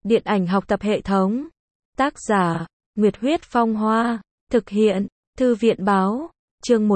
Điện ảnh học tập hệ thống. Tác giả, Nguyệt Huyết Phong Hoa. Thực hiện, Thư viện Báo. Chương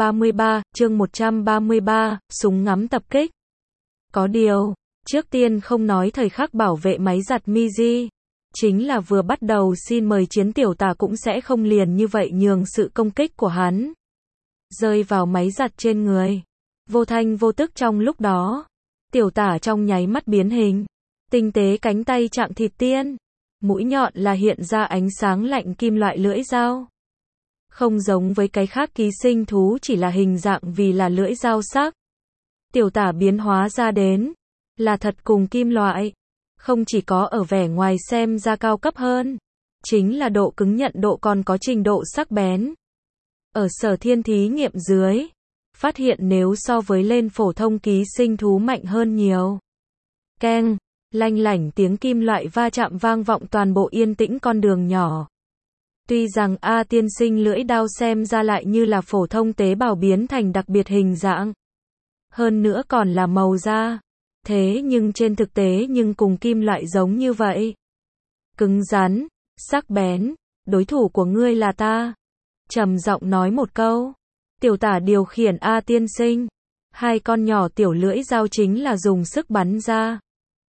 133, súng ngắm tập kích. Có điều, trước tiên không nói thời khắc bảo vệ máy giặt Miji. Chính là vừa bắt đầu xin mời chiến tiểu tả cũng sẽ không liền như vậy nhường sự công kích của hắn rơi vào máy giặt trên người. Vô thanh vô tức trong lúc đó, tiểu tả trong nháy mắt biến hình. Tinh tế cánh tay chạm thịt tiên. Mũi nhọn là hiện ra ánh sáng lạnh kim loại lưỡi dao. Không giống với cái khác ký sinh thú chỉ là hình dạng vì là lưỡi dao sắc. Tiểu tả biến hóa ra đến là thật cùng kim loại. Không chỉ có ở vẻ ngoài xem ra cao cấp hơn, chính là độ cứng nhận độ còn có trình độ sắc bén. Ở Sở Thiên thí nghiệm dưới, phát hiện nếu so với lên phổ thông ký sinh thú mạnh hơn nhiều. Keng, lanh lảnh tiếng kim loại va chạm vang vọng toàn bộ yên tĩnh con đường nhỏ. Tuy rằng A tiên sinh lưỡi đao xem ra lại như là phổ thông tế bào biến thành đặc biệt hình dạng. Hơn nữa còn là màu da. Thế nhưng trên thực tế nhưng cùng kim loại giống như vậy. Cứng rắn, sắc bén, đối thủ của ngươi là ta. Trầm giọng nói một câu. Tiểu tả điều khiển A tiên sinh. Hai con nhỏ tiểu lưỡi dao chính là dùng sức bắn ra.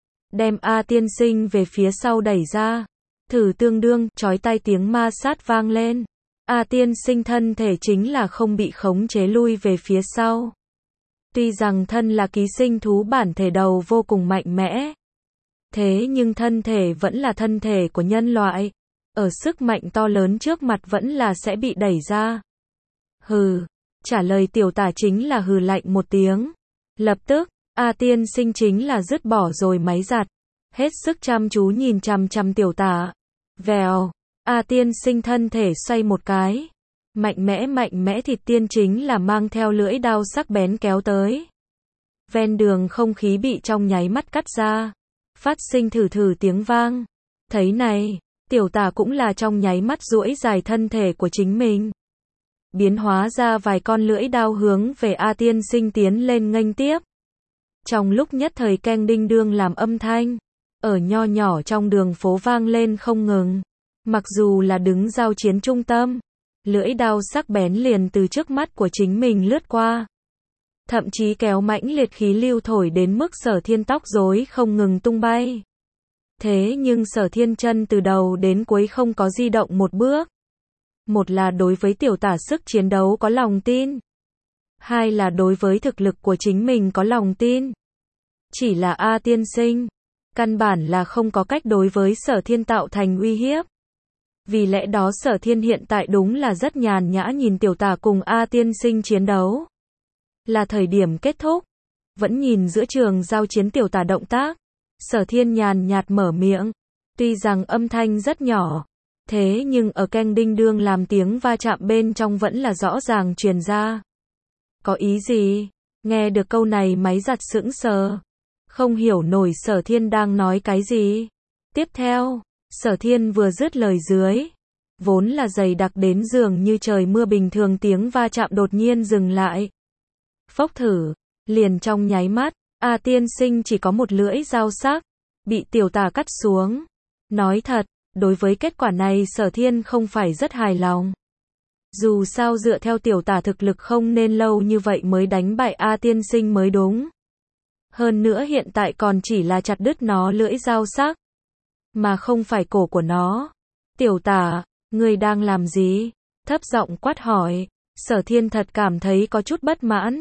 Đem A tiên sinh về phía sau đẩy ra. Thử tương đương, chói tai tiếng ma sát vang lên. A tiên sinh thân thể chính là không bị khống chế lui về phía sau. Tuy rằng thân là ký sinh thú bản thể đầu vô cùng mạnh mẽ. Thế nhưng thân thể vẫn là thân thể của nhân loại. Ở sức mạnh to lớn trước mặt vẫn là sẽ bị đẩy ra. Hừ, trả lời tiểu tả chính là hừ lạnh một tiếng. Lập tức, A tiên sinh chính là dứt bỏ rồi máy giặt. Hết sức chăm chú nhìn chằm chằm tiểu tả. Vèo, A tiên sinh thân thể xoay một cái. Mạnh mẽ thịt tiên chính là mang theo lưỡi đao sắc bén kéo tới. Ven đường không khí bị trong nháy mắt cắt ra. Phát sinh thử tiếng vang. Thấy này, tiểu tả cũng là trong nháy mắt duỗi dài thân thể của chính mình. Biến hóa ra vài con lưỡi đao hướng về A tiên sinh tiến lên nghênh tiếp. Trong lúc nhất thời keng đinh đương làm âm thanh. Ở nho nhỏ trong đường phố vang lên không ngừng. Mặc dù là đứng giao chiến trung tâm. Lưỡi đao sắc bén liền từ trước mắt của chính mình lướt qua. Thậm chí kéo mãnh liệt khí lưu thổi đến mức Sở Thiên tóc rối không ngừng tung bay. Thế nhưng Sở Thiên chân từ đầu đến cuối không có di động một bước. Một là đối với tiểu tả sức chiến đấu có lòng tin. Hai là đối với thực lực của chính mình có lòng tin. Chỉ là A tiên sinh. Căn bản là không có cách đối với Sở Thiên tạo thành uy hiếp. Vì lẽ đó Sở Thiên hiện tại đúng là rất nhàn nhã nhìn tiểu tả cùng A tiên sinh chiến đấu. Là thời điểm kết thúc. Vẫn nhìn giữa trường giao chiến tiểu tả động tác. Sở Thiên nhàn nhạt mở miệng. Tuy rằng âm thanh rất nhỏ. Thế nhưng ở keng đinh đương làm tiếng va chạm bên trong vẫn là rõ ràng truyền ra. Có ý gì? Nghe được câu này máy giặt sững sờ. Không hiểu nổi Sở Thiên đang nói cái gì. Tiếp theo, Sở Thiên vừa dứt lời dưới. Vốn là dày đặc đến dường như trời mưa bình thường tiếng va chạm đột nhiên dừng lại. Phốc thử, liền trong nháy mắt, A tiên sinh chỉ có một lưỡi dao sắc. Bị tiểu tả cắt xuống. Nói thật, đối với kết quả này Sở Thiên không phải rất hài lòng. Dù sao dựa theo tiểu tả thực lực không nên lâu như vậy mới đánh bại A tiên sinh mới đúng. Hơn nữa hiện tại còn chỉ là chặt đứt nó lưỡi dao sắc. Mà không phải cổ của nó. Tiểu tả, ngươi đang làm gì? Thấp giọng quát hỏi. Sở Thiên thật cảm thấy có chút bất mãn.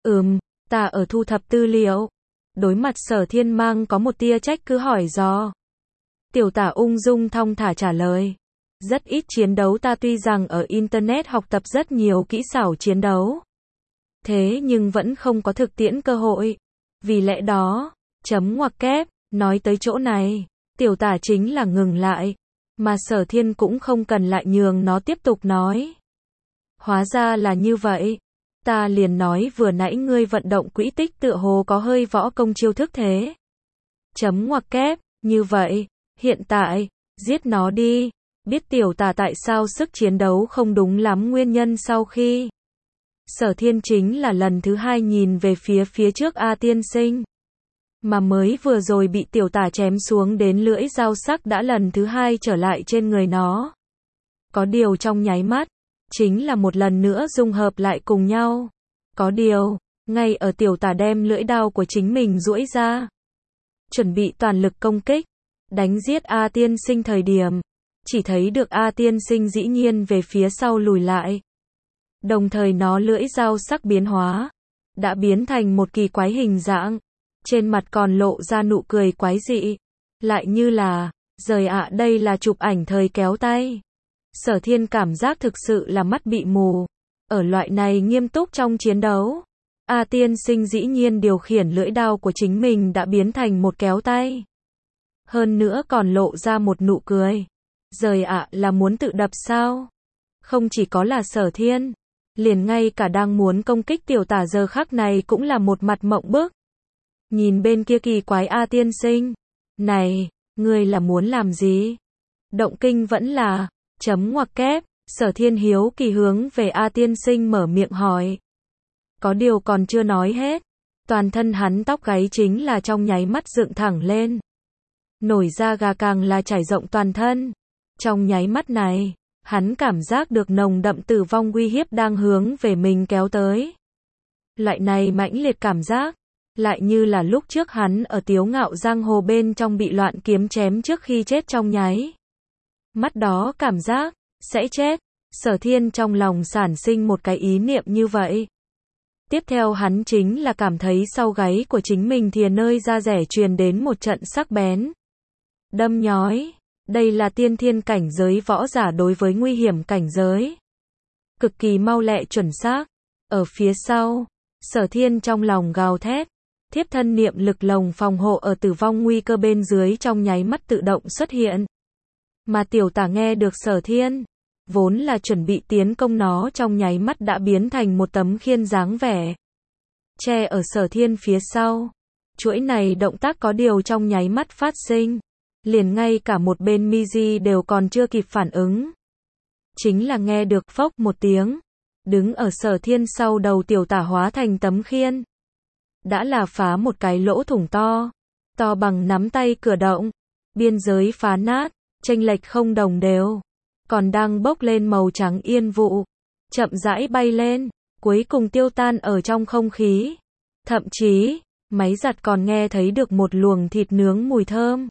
Ta ở thu thập tư liệu. Đối mặt Sở Thiên mang có một tia trách cứ hỏi dò. Tiểu tả ung dung thong thả trả lời. Rất ít chiến đấu ta tuy rằng ở Internet học tập rất nhiều kỹ xảo chiến đấu. Thế nhưng vẫn không có thực tiễn cơ hội. Vì lẽ đó, chấm ngoặc kép, nói tới chỗ này, tiểu tả chính là ngừng lại. Mà Sở Thiên cũng không cần lại nhường nó tiếp tục nói. Hóa ra là như vậy. Ta liền nói vừa nãy ngươi vận động quỹ tích tựa hồ có hơi võ công chiêu thức thế. Chấm ngoặc kép, như vậy, hiện tại, giết nó đi. Biết tiểu tả tại sao sức chiến đấu không đúng lắm nguyên nhân sau khi. Sở Thiên chính là lần thứ hai nhìn về phía trước A tiên sinh. Mà mới vừa rồi bị tiểu tả chém xuống đến lưỡi dao sắc đã lần thứ hai trở lại trên người nó. Có điều trong nháy mắt, chính là một lần nữa dung hợp lại cùng nhau. Có điều, ngay ở tiểu tả đem lưỡi đao của chính mình duỗi ra, chuẩn bị toàn lực công kích, đánh giết A tiên sinh thời điểm, chỉ thấy được A tiên sinh dĩ nhiên về phía sau lùi lại. Đồng thời nó lưỡi dao sắc biến hóa, đã biến thành một kỳ quái hình dạng, trên mặt còn lộ ra nụ cười quái dị, lại như là, giời ạ đây là chụp ảnh thời kéo tay. Sở Thiên cảm giác thực sự là mắt bị mù, ở loại này nghiêm túc trong chiến đấu. A tiên sinh dĩ nhiên điều khiển lưỡi đao của chính mình đã biến thành một kéo tay. Hơn nữa còn lộ ra một nụ cười. Giời ạ là muốn tự đập sao? Không chỉ có là Sở Thiên, liền ngay cả đang muốn công kích tiểu tả giờ khắc này cũng là một mặt mộng bức. Nhìn bên kia kỳ quái A tiên sinh. Này, ngươi là muốn làm gì? Động kinh vẫn là, chấm ngoặc kép, Sở Thiên hiếu kỳ hướng về A tiên sinh mở miệng hỏi. Có điều còn chưa nói hết, toàn thân hắn tóc gáy chính là trong nháy mắt dựng thẳng lên. Nổi da gà càng là trải rộng toàn thân. Trong nháy mắt này, hắn cảm giác được nồng đậm tử vong uy hiếp đang hướng về mình kéo tới. Loại này mãnh liệt cảm giác, lại như là lúc trước hắn ở Tiếu Ngạo giang hồ bên trong bị loạn kiếm chém trước khi chết trong nháy mắt đó cảm giác, sẽ chết. Sở Thiên trong lòng sản sinh một cái ý niệm như vậy. Tiếp theo hắn chính là cảm thấy sau gáy của chính mình thìa nơi da rẻ truyền đến một trận sắc bén. Đâm nhói. Đây là tiên thiên cảnh giới võ giả đối với nguy hiểm cảnh giới. Cực kỳ mau lẹ chuẩn xác. Ở phía sau, Sở Thiên trong lòng gào thét. Thiếp thân niệm lực lồng phòng hộ ở tử vong nguy cơ bên dưới trong nháy mắt tự động xuất hiện. Mà tiểu tả nghe được Sở Thiên, vốn là chuẩn bị tiến công nó trong nháy mắt đã biến thành một tấm khiên dáng vẻ. Che ở Sở Thiên phía sau. Chuỗi này động tác có điều trong nháy mắt phát sinh. Liền ngay cả một bên Miji đều còn chưa kịp phản ứng. Chính là nghe được phốc một tiếng. Đứng ở Sở Thiên sau đầu tiểu tả hóa thành tấm khiên. Đã là phá một cái lỗ thủng to. To bằng nắm tay cửa động. Biên giới phá nát. Chênh lệch không đồng đều. Còn đang bốc lên màu trắng yên vụ. Chậm rãi bay lên. Cuối cùng tiêu tan ở trong không khí. Thậm chí, máy giặt còn nghe thấy được một luồng thịt nướng mùi thơm.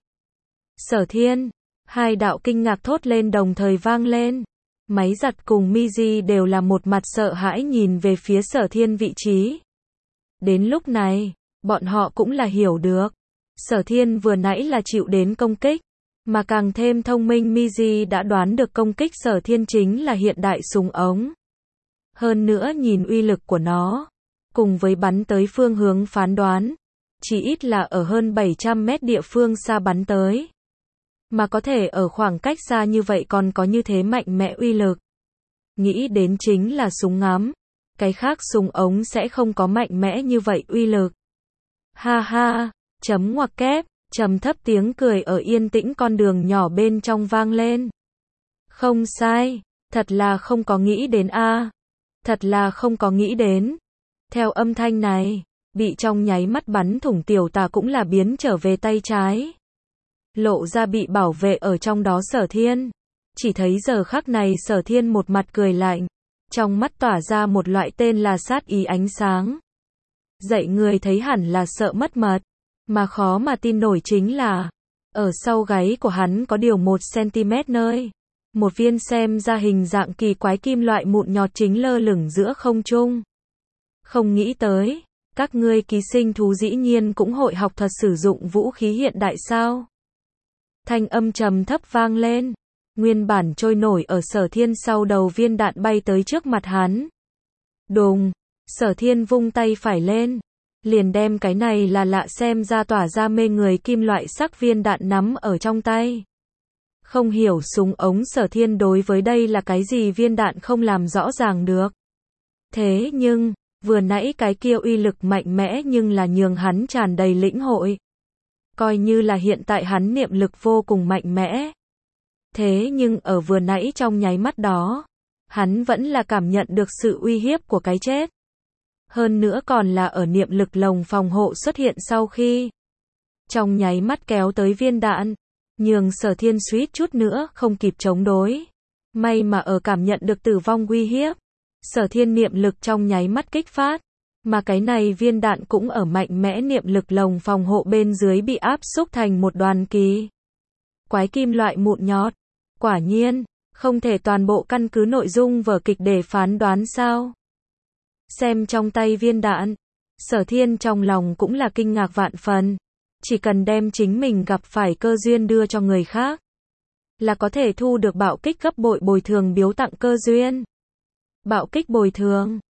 Sở Thiên, hai đạo kinh ngạc thốt lên đồng thời vang lên. Máy giặt cùng Miji đều là một mặt sợ hãi nhìn về phía Sở Thiên vị trí. Đến lúc này, bọn họ cũng là hiểu được. Sở Thiên vừa nãy là chịu đến công kích, mà càng thêm thông minh Miji đã đoán được công kích Sở Thiên chính là hiện đại súng ống. Hơn nữa nhìn uy lực của nó, cùng với bắn tới phương hướng phán đoán, chỉ ít là ở hơn 700 mét địa phương xa bắn tới. Mà có thể ở khoảng cách xa như vậy còn có như thế mạnh mẽ uy lực. Nghĩ đến chính là súng ngắm. Cái khác súng ống sẽ không có mạnh mẽ như vậy uy lực. Ha ha, chấm ngoặc kép, trầm thấp tiếng cười ở yên tĩnh con đường nhỏ bên trong vang lên. Không sai, thật là không có nghĩ đến a. Thật là không có nghĩ đến. Theo âm thanh này, bị trong nháy mắt bắn thủng tiểu tà cũng là biến trở về tay trái. Lộ ra bị bảo vệ ở trong đó Sở Thiên. Chỉ thấy giờ khắc này Sở Thiên một mặt cười lạnh. Trong mắt tỏa ra một loại tên là sát ý ánh sáng. Dạy người thấy hẳn là sợ mất mật. Mà khó mà tin nổi chính là, ở sau gáy của hắn có điều 1 cm nơi. Một viên xem ra hình dạng kỳ quái kim loại mụn nhọt chính lơ lửng giữa không trung. Không nghĩ tới, các ngươi ký sinh thú dĩ nhiên cũng hội học thuật sử dụng vũ khí hiện đại sao? Thanh âm trầm thấp vang lên. Nguyên bản trôi nổi ở Sở Thiên sau đầu viên đạn bay tới trước mặt hắn. Đùng, Sở Thiên vung tay phải lên. Liền đem cái này là lạ xem ra tỏa ra mê người kim loại sắc viên đạn nắm ở trong tay. Không hiểu súng ống Sở Thiên đối với đây là cái gì viên đạn không làm rõ ràng được. Thế nhưng, vừa nãy cái kia uy lực mạnh mẽ nhưng là nhường hắn tràn đầy lĩnh hội. Coi như là hiện tại hắn niệm lực vô cùng mạnh mẽ. Thế nhưng ở vừa nãy trong nháy mắt đó, hắn vẫn là cảm nhận được sự uy hiếp của cái chết. Hơn nữa còn là ở niệm lực lồng phòng hộ xuất hiện sau khi trong nháy mắt kéo tới viên đạn, nhường Sở Thiên suýt chút nữa không kịp chống đối. May mà ở cảm nhận được tử vong uy hiếp, Sở Thiên niệm lực trong nháy mắt kích phát, mà cái này viên đạn cũng ở mạnh mẽ niệm lực lồng phòng hộ bên dưới bị áp xúc thành một đoàn kỳ quái kim loại mụn nhọt. Quả nhiên, không thể toàn bộ căn cứ nội dung vở kịch để phán đoán sao? Xem trong tay viên đạn, Sở Thiên trong lòng cũng là kinh ngạc vạn phần. Chỉ cần đem chính mình gặp phải cơ duyên đưa cho người khác, là có thể thu được bạo kích gấp bội bồi thường biếu tặng cơ duyên. Bạo kích bồi thường.